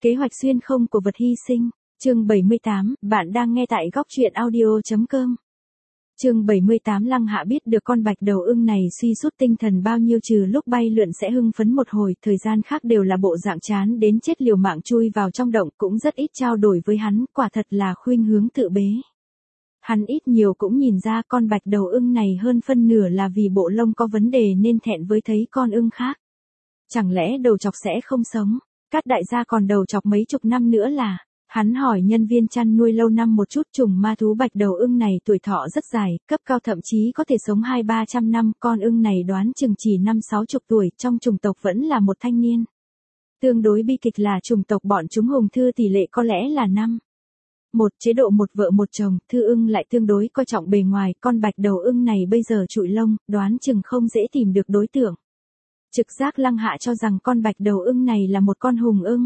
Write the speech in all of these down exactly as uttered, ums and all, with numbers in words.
Kế hoạch xuyên không của vật hy sinh, chương bảy mươi tám, bạn đang nghe tại góc truyện audio.com. Chương bảy mươi tám. Lăng Hạ biết được con bạch đầu ưng này suy sút tinh thần bao nhiêu, trừ lúc bay lượn sẽ hưng phấn một hồi, thời gian khác đều là bộ dạng chán đến chết liều mạng chui vào trong động, cũng rất ít trao đổi với hắn, quả thật là khuynh hướng tự bế. Hắn ít nhiều cũng nhìn ra con bạch đầu ưng này hơn phân nửa là vì bộ lông có vấn đề nên thẹn với thấy con ưng khác. Chẳng lẽ đầu chọc sẽ không sống? Cát đại gia còn đầu chọc mấy chục năm nữa là... Hắn hỏi nhân viên chăn nuôi lâu năm một chút, trùng ma thú bạch đầu ưng này tuổi thọ rất dài, cấp cao thậm chí có thể sống hai ba trăm năm, con ưng này đoán chừng chỉ năm sáu chục tuổi, trong chủng tộc vẫn là một thanh niên. Tương đối bi kịch là chủng tộc bọn chúng hùng thư tỷ lệ có lẽ là năm. Một chế độ một vợ một chồng, thư ưng lại tương đối coi trọng bề ngoài, con bạch đầu ưng này bây giờ trụi lông, đoán chừng không dễ tìm được đối tượng. Trực giác Lăng Hạ cho rằng con bạch đầu ưng này là một con hùng ưng.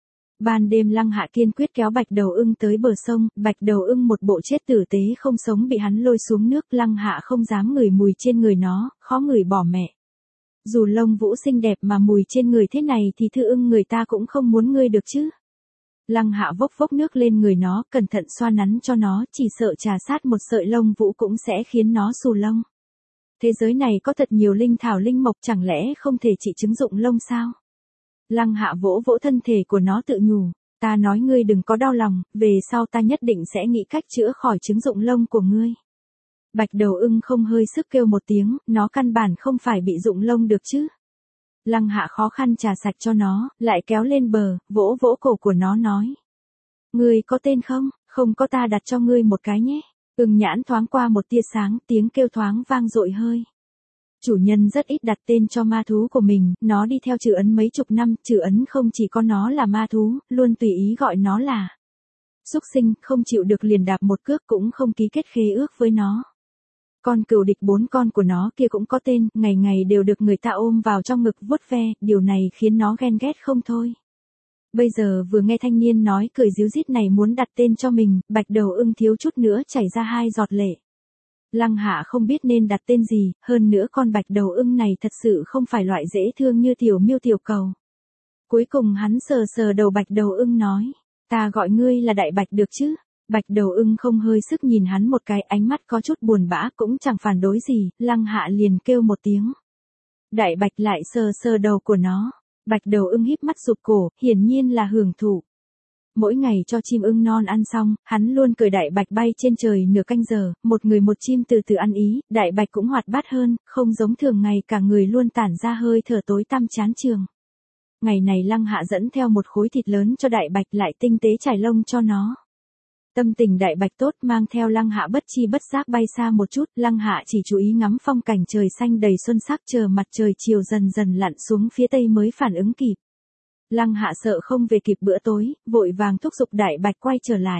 Ban đêm Lăng Hạ kiên quyết kéo bạch đầu ưng tới bờ sông, bạch đầu ưng một bộ chết tử tế không sống bị hắn lôi xuống nước, Lăng Hạ không dám ngửi mùi trên người nó, khó ngửi bỏ mẹ. Dù lông vũ xinh đẹp mà mùi trên người thế này thì thư ưng người ta cũng không muốn ngươi được chứ. Lăng Hạ vốc vốc nước lên người nó, cẩn thận xoa nắn cho nó, chỉ sợ trà sát một sợi lông vũ cũng sẽ khiến nó xù lông. Thế giới này có thật nhiều linh thảo linh mộc, chẳng lẽ không thể chỉ chứng dụng lông sao? Lăng Hạ vỗ vỗ thân thể của nó tự nhủ, ta nói ngươi đừng có đau lòng, về sau ta nhất định sẽ nghĩ cách chữa khỏi chứng dụng lông của ngươi. Bạch đầu ưng không hơi sức kêu một tiếng, nó căn bản không phải bị dụng lông được chứ. Lăng Hạ khó khăn trà sạch cho nó, lại kéo lên bờ, vỗ vỗ cổ của nó nói. Ngươi có tên không? Không có ta đặt cho ngươi một cái nhé. Ưng nhãn thoáng qua một tia sáng, tiếng kêu thoáng vang dội hơi. Chủ nhân rất ít đặt tên cho ma thú của mình, nó đi theo Trừ Ấn mấy chục năm, Trừ Ấn không chỉ có nó là ma thú, luôn tùy ý gọi nó là súc sinh, không chịu được liền đạp một cước, cũng không ký kết khế ước với nó. Con cừu địch bốn con của nó kia cũng có tên, ngày ngày đều được người ta ôm vào trong ngực vuốt ve, điều này khiến nó ghen ghét không thôi. Bây giờ vừa nghe thanh niên nói cười ríu rít này muốn đặt tên cho mình, bạch đầu ưng thiếu chút nữa chảy ra hai giọt lệ. Lăng Hạ không biết nên đặt tên gì, hơn nữa con bạch đầu ưng này thật sự không phải loại dễ thương như tiểu miêu tiểu cầu. Cuối cùng hắn sờ sờ đầu bạch đầu ưng nói, ta gọi ngươi là đại bạch được chứ? Bạch đầu ưng không hơi sức nhìn hắn một cái, ánh mắt có chút buồn bã, cũng chẳng phản đối gì, Lăng Hạ liền kêu một tiếng. Đại bạch lại sờ sờ đầu của nó, bạch đầu ưng híp mắt rụt cổ, hiển nhiên là hưởng thụ. Mỗi ngày cho chim ưng non ăn xong, hắn luôn cởi đại bạch bay trên trời nửa canh giờ, một người một chim từ từ ăn ý, đại bạch cũng hoạt bát hơn, không giống thường ngày cả người luôn tản ra hơi thở tối tăm chán chường. Ngày này Lăng Hạ dẫn theo một khối thịt lớn cho đại bạch, lại tinh tế trải lông cho nó. Tâm tình đại bạch tốt, mang theo Lăng Hạ bất chi bất giác bay xa một chút, Lăng Hạ chỉ chú ý ngắm phong cảnh trời xanh đầy xuân sắc, chờ mặt trời chiều dần dần lặn xuống phía tây mới phản ứng kịp. Lăng Hạ sợ không về kịp bữa tối, vội vàng thúc giục đại bạch quay trở lại.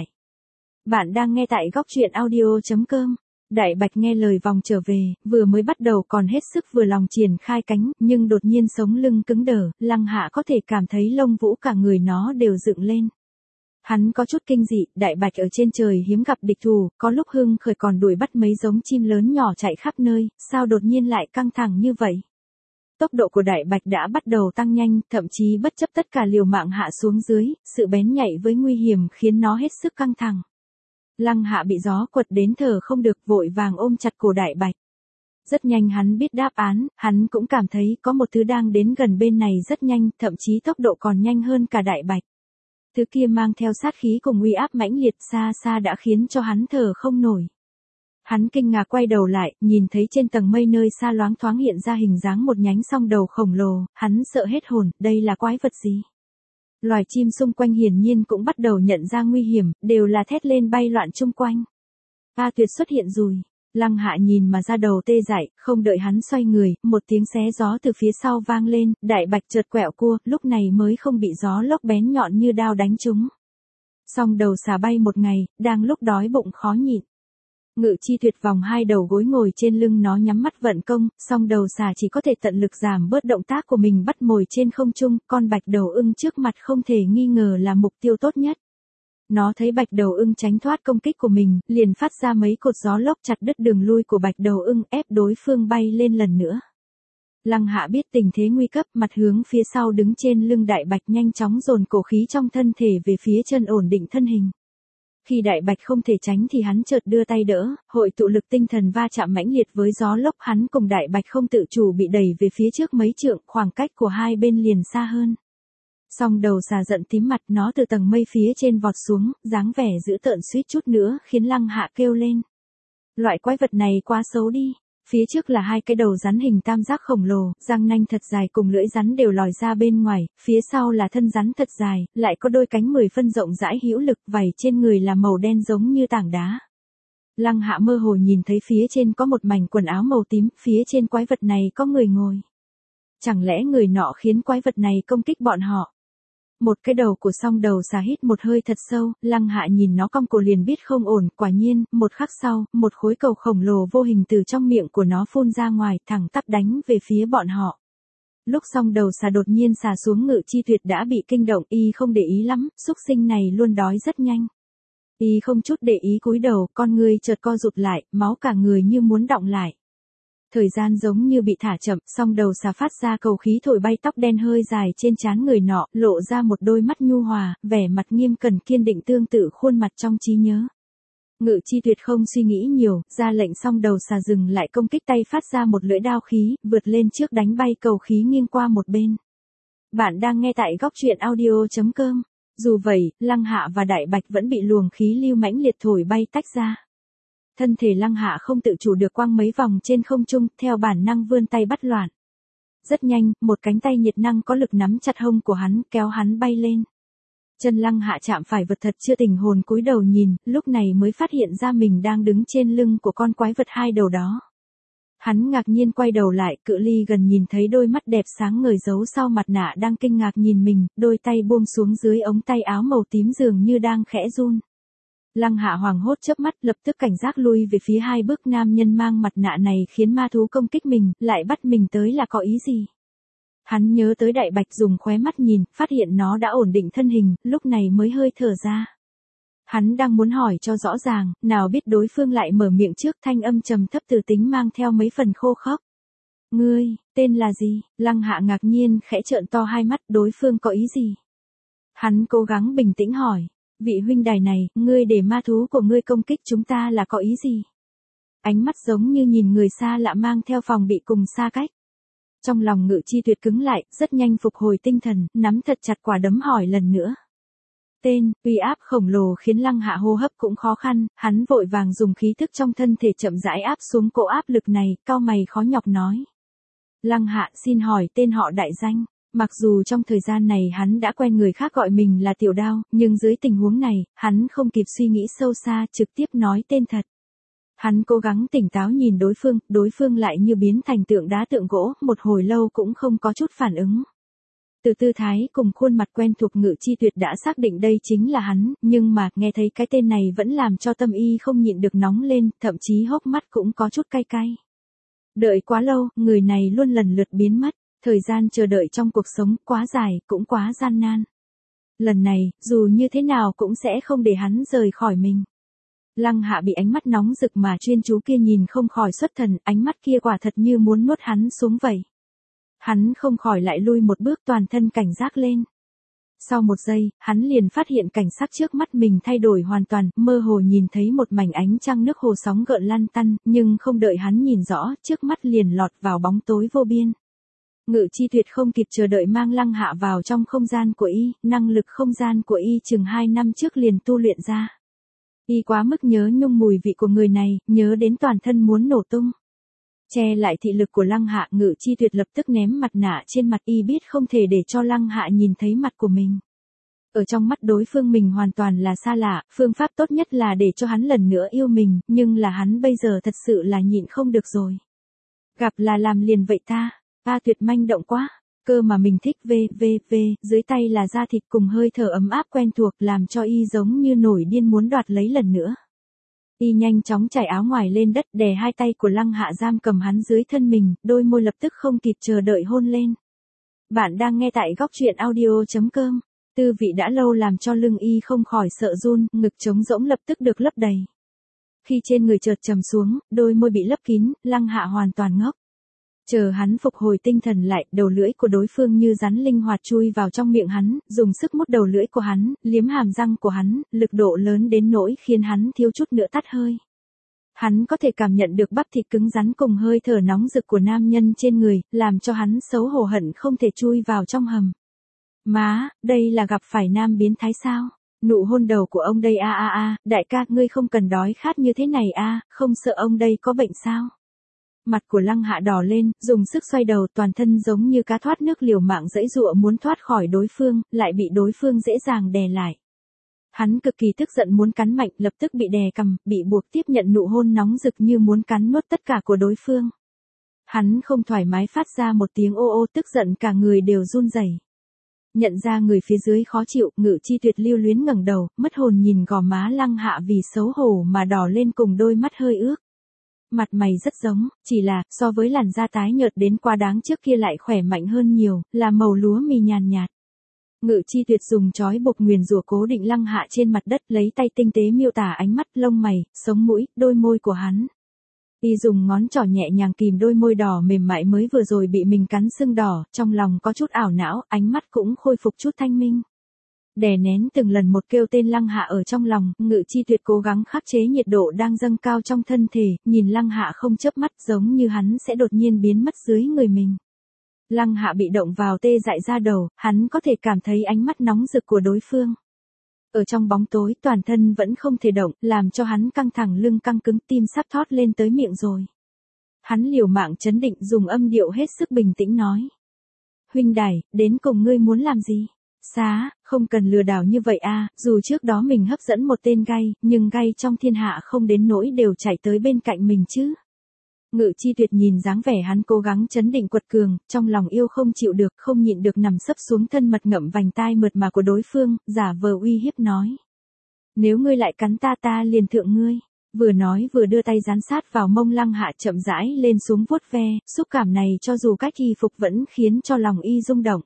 Bạn đang nghe tại góc truyện audio.com. Đại bạch nghe lời vòng trở về, vừa mới bắt đầu còn hết sức vừa lòng triển khai cánh, nhưng đột nhiên sống lưng cứng đờ, Lăng Hạ có thể cảm thấy lông vũ cả người nó đều dựng lên. Hắn có chút kinh dị, đại bạch ở trên trời hiếm gặp địch thủ, có lúc hưng khởi còn đuổi bắt mấy giống chim lớn nhỏ chạy khắp nơi, sao đột nhiên lại căng thẳng như vậy? Tốc độ của đại bạch đã bắt đầu tăng nhanh, thậm chí bất chấp tất cả liều mạng hạ xuống dưới, sự bén nhạy với nguy hiểm khiến nó hết sức căng thẳng. Lăng Hạ bị gió quật đến thở không được, vội vàng ôm chặt cổ đại bạch. Rất nhanh hắn biết đáp án, hắn cũng cảm thấy có một thứ đang đến gần bên này rất nhanh, thậm chí tốc độ còn nhanh hơn cả đại bạch. Thứ kia mang theo sát khí cùng uy áp mãnh liệt, xa xa đã khiến cho hắn thở không nổi. Hắn kinh ngạc quay đầu lại, nhìn thấy trên tầng mây nơi xa loáng thoáng hiện ra hình dáng một nhánh song đầu khổng lồ, hắn sợ hết hồn, đây là quái vật gì? Loài chim xung quanh hiển nhiên cũng bắt đầu nhận ra nguy hiểm, đều là thét lên bay loạn chung quanh. A Tuyệt xuất hiện rồi. Lăng Hạ nhìn mà ra đầu tê dại, không đợi hắn xoay người, một tiếng xé gió từ phía sau vang lên, đại bạch chợt quẹo cua, lúc này mới không bị gió lốc bén nhọn như đao đánh trúng. Song đầu xà bay một ngày, đang lúc đói bụng khó nhịn. Ngự chi tuyệt vòng hai đầu gối ngồi trên lưng nó nhắm mắt vận công, song đầu xà chỉ có thể tận lực giảm bớt động tác của mình bắt mồi trên không trung, con bạch đầu ưng trước mặt không thể nghi ngờ là mục tiêu tốt nhất. Nó thấy bạch đầu ưng tránh thoát công kích của mình, liền phát ra mấy cột gió lốc chặt đứt đường lui của bạch đầu ưng, ép đối phương bay lên lần nữa. Lăng Hạ biết tình thế nguy cấp, mặt hướng phía sau đứng trên lưng Đại Bạch nhanh chóng dồn cổ khí trong thân thể về phía chân ổn định thân hình. Khi Đại Bạch không thể tránh thì hắn chợt đưa tay đỡ, hội tụ lực tinh thần va chạm mãnh liệt với gió lốc, hắn cùng Đại Bạch không tự chủ bị đẩy về phía trước mấy trượng, khoảng cách của hai bên liền xa hơn. Song đầu xà giận tím mặt, nó từ tầng mây phía trên vọt xuống, dáng vẻ dữ tợn suýt chút nữa khiến Lăng Hạ kêu lên. Loại quái vật này quá xấu đi. Phía trước là hai cái đầu rắn hình tam giác khổng lồ, răng nanh thật dài cùng lưỡi rắn đều lòi ra bên ngoài, phía sau là thân rắn thật dài, lại có đôi cánh mười phân rộng rãi hữu lực, vảy trên người là màu đen giống như tảng đá. Lăng Hạ mơ hồ nhìn thấy phía trên có một mảnh quần áo màu tím, phía trên quái vật này có người ngồi. Chẳng lẽ người nọ khiến quái vật này công kích bọn họ? Một cái đầu của song đầu xà hít một hơi thật sâu, Lăng Hạ nhìn nó cong cổ liền biết không ổn, quả nhiên, một khắc sau, một khối cầu khổng lồ vô hình từ trong miệng của nó phun ra ngoài, thẳng tắp đánh về phía bọn họ. Lúc song đầu xà đột nhiên xà xuống, Ngự Chi Tuyệt đã bị kinh động, y không để ý lắm, xúc sinh này luôn đói rất nhanh. Y không chút để ý cúi đầu, con người chợt co rụt lại, máu cả người như muốn đọng lại. Thời gian giống như bị thả chậm, song đầu xà phát ra cầu khí thổi bay tóc đen hơi dài trên trán người nọ, lộ ra một đôi mắt nhu hòa, vẻ mặt nghiêm cẩn kiên định tương tự khuôn mặt trong trí nhớ. Ngự Chi Tuyệt không suy nghĩ nhiều, ra lệnh song đầu xà dừng lại công kích, tay phát ra một lưỡi đao khí, vượt lên trước đánh bay cầu khí nghiêng qua một bên. Bạn đang nghe tại góc truyện audio chấm com. Dù vậy, Lăng Hạ và Đại Bạch vẫn bị luồng khí lưu mãnh liệt thổi bay tách ra. Thân thể Lăng Hạ không tự chủ được quăng mấy vòng trên không trung, theo bản năng vươn tay bắt loạn. Rất nhanh, một cánh tay nhiệt năng có lực nắm chặt hông của hắn, kéo hắn bay lên. Chân Lăng Hạ chạm phải vật thật chưa tỉnh hồn, cúi đầu nhìn, lúc này mới phát hiện ra mình đang đứng trên lưng của con quái vật hai đầu đó. Hắn ngạc nhiên quay đầu lại, cự ly gần nhìn thấy đôi mắt đẹp sáng ngời giấu sau mặt nạ đang kinh ngạc nhìn mình, đôi tay buông xuống dưới ống tay áo màu tím dường như đang khẽ run. Lăng Hạ hoảng hốt chớp mắt, lập tức cảnh giác lui về phía hai bước. Nam nhân mang mặt nạ này khiến ma thú công kích mình, lại bắt mình tới là có ý gì? Hắn nhớ tới Đại Bạch, dùng khóe mắt nhìn, phát hiện nó đã ổn định thân hình, lúc này mới hơi thở ra. Hắn đang muốn hỏi cho rõ ràng, nào biết đối phương lại mở miệng trước, thanh âm trầm thấp từ tính mang theo mấy phần khô khốc. Ngươi, tên là gì? Lăng Hạ ngạc nhiên khẽ trợn to hai mắt, đối phương có ý gì? Hắn cố gắng bình tĩnh hỏi. Vị huynh đài này, ngươi để ma thú của ngươi công kích chúng ta là có ý gì? Ánh mắt giống như nhìn người xa lạ, mang theo phòng bị cùng xa cách. Trong lòng Ngự Chi Tuyệt cứng lại, rất nhanh phục hồi tinh thần, nắm thật chặt quả đấm hỏi lần nữa. Tên, uy áp khổng lồ khiến Lăng Hạ hô hấp cũng khó khăn, hắn vội vàng dùng khí thức trong thân thể chậm rãi áp xuống cỗ áp lực này, cau mày khó nhọc nói. Lăng Hạ, xin hỏi tên họ đại danh. Mặc dù trong thời gian này hắn đã quen người khác gọi mình là Tiểu Đao, nhưng dưới tình huống này, hắn không kịp suy nghĩ sâu xa, trực tiếp nói tên thật. Hắn cố gắng tỉnh táo nhìn đối phương, đối phương lại như biến thành tượng đá tượng gỗ, một hồi lâu cũng không có chút phản ứng. Từ tư thái cùng khuôn mặt quen thuộc, Ngự Chi Tuyệt đã xác định đây chính là hắn, nhưng mà nghe thấy cái tên này vẫn làm cho tâm y không nhịn được nóng lên, thậm chí hốc mắt cũng có chút cay cay. Đợi quá lâu, người này luôn lần lượt biến mất. Thời gian chờ đợi trong cuộc sống quá dài, cũng quá gian nan. Lần này, dù như thế nào cũng sẽ không để hắn rời khỏi mình. Lăng Hạ bị ánh mắt nóng rực mà chuyên chú kia nhìn không khỏi xuất thần, ánh mắt kia quả thật như muốn nuốt hắn xuống vậy. Hắn không khỏi lại lui một bước, toàn thân cảnh giác lên. Sau một giây, hắn liền phát hiện cảnh sắc trước mắt mình thay đổi hoàn toàn, mơ hồ nhìn thấy một mảnh ánh trăng nước hồ sóng gợn lăn tăn, nhưng không đợi hắn nhìn rõ, trước mắt liền lọt vào bóng tối vô biên. Ngự Chi Tuyệt không kịp chờ đợi mang Lăng Hạ vào trong không gian của y, năng lực không gian của y chừng hai năm trước liền tu luyện ra. Y quá mức nhớ nhung mùi vị của người này, nhớ đến toàn thân muốn nổ tung. Che lại thị lực của Lăng Hạ, Ngự Chi Tuyệt lập tức ném mặt nạ trên mặt, y biết không thể để cho Lăng Hạ nhìn thấy mặt của mình. Ở trong mắt đối phương mình hoàn toàn là xa lạ, phương pháp tốt nhất là để cho hắn lần nữa yêu mình, nhưng là hắn bây giờ thật sự là nhịn không được rồi. Gặp là làm liền vậy ta. A Tuyệt manh động quá, cơ mà mình thích v v v, dưới tay là da thịt cùng hơi thở ấm áp quen thuộc, làm cho y giống như nổi điên muốn đoạt lấy lần nữa. Y nhanh chóng trải áo ngoài lên đất, đè hai tay của Lăng Hạ giam cầm hắn dưới thân mình, đôi môi lập tức không kịp chờ đợi hôn lên. Bạn đang nghe tại góc truyện audio chấm com. Tư vị đã lâu làm cho lưng y không khỏi sợ run, ngực trống rỗng lập tức được lấp đầy. Khi trên người chợt trầm xuống, đôi môi bị lấp kín, Lăng Hạ hoàn toàn ngốc. Chờ hắn phục hồi tinh thần lại, đầu lưỡi của đối phương như rắn linh hoạt chui vào trong miệng hắn, dùng sức mút đầu lưỡi của hắn, liếm hàm răng của hắn, lực độ lớn đến nỗi khiến hắn thiếu chút nữa tắt hơi. Hắn có thể cảm nhận được bắp thịt cứng rắn cùng hơi thở nóng rực của nam nhân trên người, làm cho hắn xấu hổ hận không thể chui vào trong hầm. Má, đây là gặp phải nam biến thái sao? Nụ hôn đầu của ông đây a a a, đại ca, ngươi không cần đói khát như thế này a, không sợ ông đây có bệnh sao? Mặt của Lăng Hạ đỏ lên, dùng sức xoay đầu, toàn thân giống như cá thoát nước liều mạng giãy giụa muốn thoát khỏi đối phương, lại bị đối phương dễ dàng đè lại. Hắn cực kỳ tức giận muốn cắn mạnh, lập tức bị đè cằm, bị buộc tiếp nhận nụ hôn nóng rực như muốn cắn nuốt tất cả của đối phương. Hắn không thoải mái phát ra một tiếng ô ô, tức giận cả người đều run rẩy. Nhận ra người phía dưới khó chịu, Ngự Chi Tuyệt lưu luyến ngẩng đầu, mất hồn nhìn gò má Lăng Hạ vì xấu hổ mà đỏ lên cùng đôi mắt hơi ướt. Mặt mày rất giống, chỉ là, so với làn da tái nhợt đến quá đáng trước kia lại khỏe mạnh hơn nhiều, là màu lúa mì nhàn nhạt. Ngự Chi Tuyệt dùng chói buộc nguyền rủa cố định Lăng Hạ trên mặt đất, lấy tay tinh tế miêu tả ánh mắt, lông mày, sống mũi, đôi môi của hắn. Y dùng ngón trỏ nhẹ nhàng kìm đôi môi đỏ mềm mại mới vừa rồi bị mình cắn sưng đỏ, trong lòng có chút ảo não, ánh mắt cũng khôi phục chút thanh minh. Đè nén từng lần một kêu tên Lăng Hạ ở trong lòng, Ngự Chi Tuyệt cố gắng khắc chế nhiệt độ đang dâng cao trong thân thể, nhìn Lăng Hạ không chớp mắt giống như hắn sẽ đột nhiên biến mất dưới người mình. Lăng Hạ bị động vào tê dại ra đầu, hắn có thể cảm thấy ánh mắt nóng rực của đối phương. Ở trong bóng tối toàn thân vẫn không thể động, làm cho hắn căng thẳng lưng căng cứng, tim sắp thót lên tới miệng rồi. Hắn liều mạng trấn định, dùng âm điệu hết sức bình tĩnh nói. Huynh đài, đến cùng ngươi muốn làm gì? Xá, không cần lừa đảo như vậy a, dù trước đó mình hấp dẫn một tên gay, nhưng gay trong thiên hạ không đến nỗi đều chạy tới bên cạnh mình chứ. Ngự Chi Tuyệt nhìn dáng vẻ hắn cố gắng trấn định quật cường, trong lòng yêu không chịu được, không nhịn được nằm sấp xuống thân mật ngậm vành tai mượt mà của đối phương, giả vờ uy hiếp nói. Nếu ngươi lại cắn ta ta liền thượng ngươi. Vừa nói vừa đưa tay dán sát vào mông Lăng Hạ chậm rãi lên xuống vuốt ve, xúc cảm này cho dù cách y phục vẫn khiến cho lòng y rung động.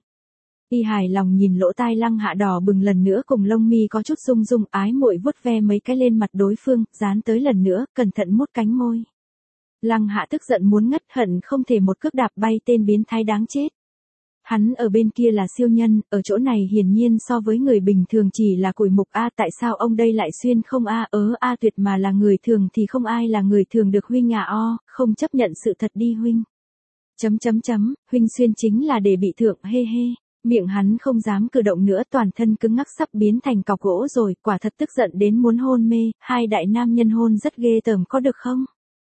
Y hài lòng nhìn lỗ tai Lăng Hạ đỏ bừng lần nữa cùng lông mi có chút rung rung, ái muội vuốt ve mấy cái lên mặt đối phương, dán tới lần nữa, cẩn thận mút cánh môi. Lăng Hạ tức giận muốn ngất, hận không thể một cước đạp bay tên biến thái đáng chết. Hắn ở bên kia là siêu nhân, ở chỗ này hiển nhiên so với người bình thường chỉ là củi mục a, tại sao ông đây lại xuyên không a, ớ a tuyệt mà là người thường thì không ai là người thường được huynh à o, không chấp nhận sự thật đi huynh. Chấm chấm chấm, huynh xuyên chính là để bị thượng, hê hê. Miệng hắn không dám cử động nữa, toàn thân cứng ngắc sắp biến thành cọc gỗ rồi, quả thật tức giận đến muốn hôn mê, hai đại nam nhân hôn rất ghê tởm có được không?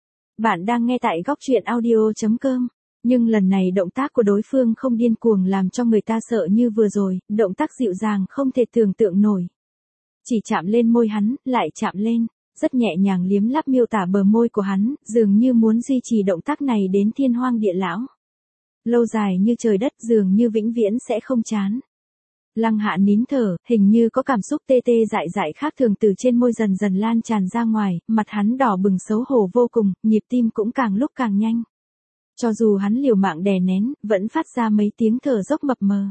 Bạn đang nghe tại góc truyện audio chấm com. Nhưng lần này động tác của đối phương không điên cuồng làm cho người ta sợ như vừa rồi, động tác dịu dàng không thể tưởng tượng nổi. Chỉ chạm lên môi hắn, lại chạm lên, rất nhẹ nhàng liếm láp miêu tả bờ môi của hắn, dường như muốn duy trì động tác này đến thiên hoang địa lão. Lâu dài như trời đất, dường như vĩnh viễn sẽ không chán. Lăng Hạ nín thở, hình như có cảm xúc tê tê dại dại khác thường từ trên môi dần dần lan tràn ra ngoài, mặt hắn đỏ bừng xấu hổ vô cùng, nhịp tim cũng càng lúc càng nhanh. Cho dù hắn liều mạng đè nén, vẫn phát ra mấy tiếng thở dốc mập mờ.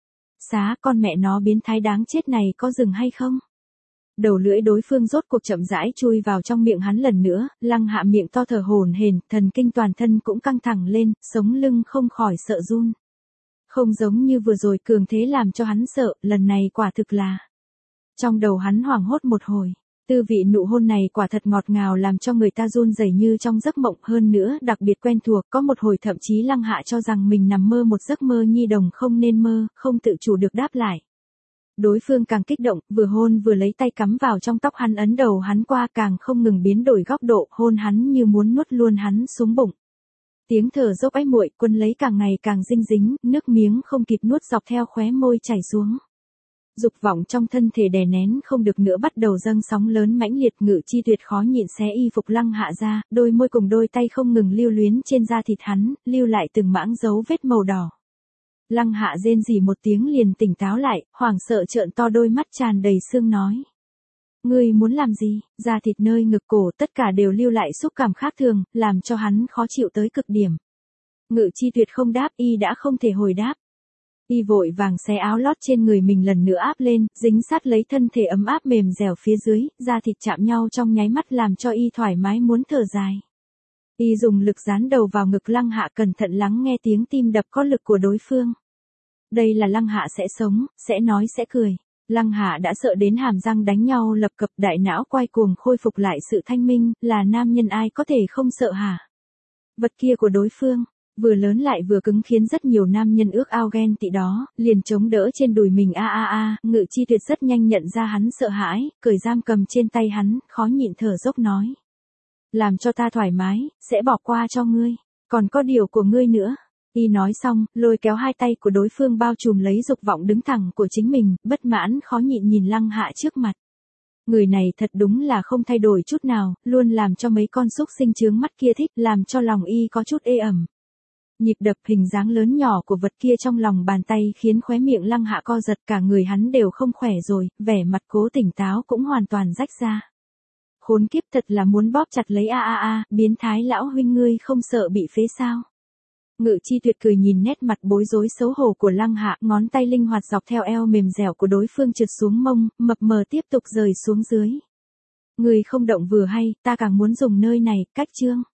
Xá, con mẹ nó biến thái đáng chết này có dừng hay không? Đầu lưỡi đối phương rốt cuộc chậm rãi chui vào trong miệng hắn lần nữa, Lăng Hạ miệng to thở hổn hển, thần kinh toàn thân cũng căng thẳng lên, sống lưng không khỏi sợ run. Không giống như vừa rồi cường thế làm cho hắn sợ, lần này quả thực là. Trong đầu hắn hoảng hốt một hồi, tư vị nụ hôn này quả thật ngọt ngào làm cho người ta run rẩy như trong giấc mộng, hơn nữa đặc biệt quen thuộc, có một hồi thậm chí Lăng Hạ cho rằng mình nằm mơ một giấc mơ nhi đồng không nên mơ, không tự chủ được đáp lại. Đối phương càng kích động, vừa hôn vừa lấy tay cắm vào trong tóc hắn, ấn đầu hắn qua, càng không ngừng biến đổi góc độ, hôn hắn như muốn nuốt luôn hắn xuống bụng. Tiếng thở dốc ái muội quân lấy càng ngày càng dinh dính, nước miếng không kịp nuốt dọc theo khóe môi chảy xuống. Dục vọng trong thân thể đè nén không được nữa bắt đầu dâng sóng lớn mãnh liệt, Ngự Chi Tuyệt khó nhịn xé y phục Lăng Hạ ra, đôi môi cùng đôi tay không ngừng lưu luyến trên da thịt hắn, lưu lại từng mảng dấu vết màu đỏ. Lăng Hạ rên rỉ một tiếng liền tỉnh táo lại, hoảng sợ trợn to đôi mắt tràn đầy sương nói. Ngươi muốn làm gì? Da thịt nơi ngực cổ tất cả đều lưu lại xúc cảm khác thường, làm cho hắn khó chịu tới cực điểm. Ngự Chi Tuyệt không đáp, y đã không thể hồi đáp. Y vội vàng xé áo lót trên người mình lần nữa áp lên, dính sát lấy thân thể ấm áp mềm dẻo phía dưới, da thịt chạm nhau trong nháy mắt làm cho y thoải mái muốn thở dài. Y dùng lực dán đầu vào ngực Lăng Hạ cẩn thận lắng nghe tiếng tim đập có lực của đối phương. Đây là Lăng Hạ sẽ sống, sẽ nói sẽ cười. Lăng Hạ đã sợ đến hàm răng đánh nhau lập cập, đại não quay cuồng khôi phục lại sự thanh minh, là nam nhân ai có thể không sợ hả? Vật kia của đối phương, vừa lớn lại vừa cứng khiến rất nhiều nam nhân ước ao ghen tị đó, liền chống đỡ trên đùi mình a a a, Ngự Chi Tuyệt rất nhanh nhận ra hắn sợ hãi, cởi giam cầm trên tay hắn, khó nhịn thở dốc nói. Làm cho ta thoải mái, sẽ bỏ qua cho ngươi, còn có điều của ngươi nữa. Y nói xong, lôi kéo hai tay của đối phương bao trùm lấy dục vọng đứng thẳng của chính mình, bất mãn khó nhịn nhìn Lăng Hạ trước mặt. Người này thật đúng là không thay đổi chút nào, luôn làm cho mấy con xúc sinh chướng mắt kia thích, làm cho lòng Y có chút ê ẩm. Nhịp đập hình dáng lớn nhỏ của vật kia trong lòng bàn tay khiến khóe miệng Lăng Hạ co giật, cả người hắn đều không khỏe rồi, vẻ mặt cố tỉnh táo cũng hoàn toàn rách ra. Khốn kiếp, thật là muốn bóp chặt lấy a a a, biến thái lão huynh ngươi không sợ bị phế sao? Ngự Chi Tuyệt cười nhìn nét mặt bối rối xấu hổ của Lăng Hạ, ngón tay linh hoạt dọc theo eo mềm dẻo của đối phương trượt xuống mông, mập mờ tiếp tục rời xuống dưới. Người không động vừa hay, ta càng muốn dùng nơi này, cách chương.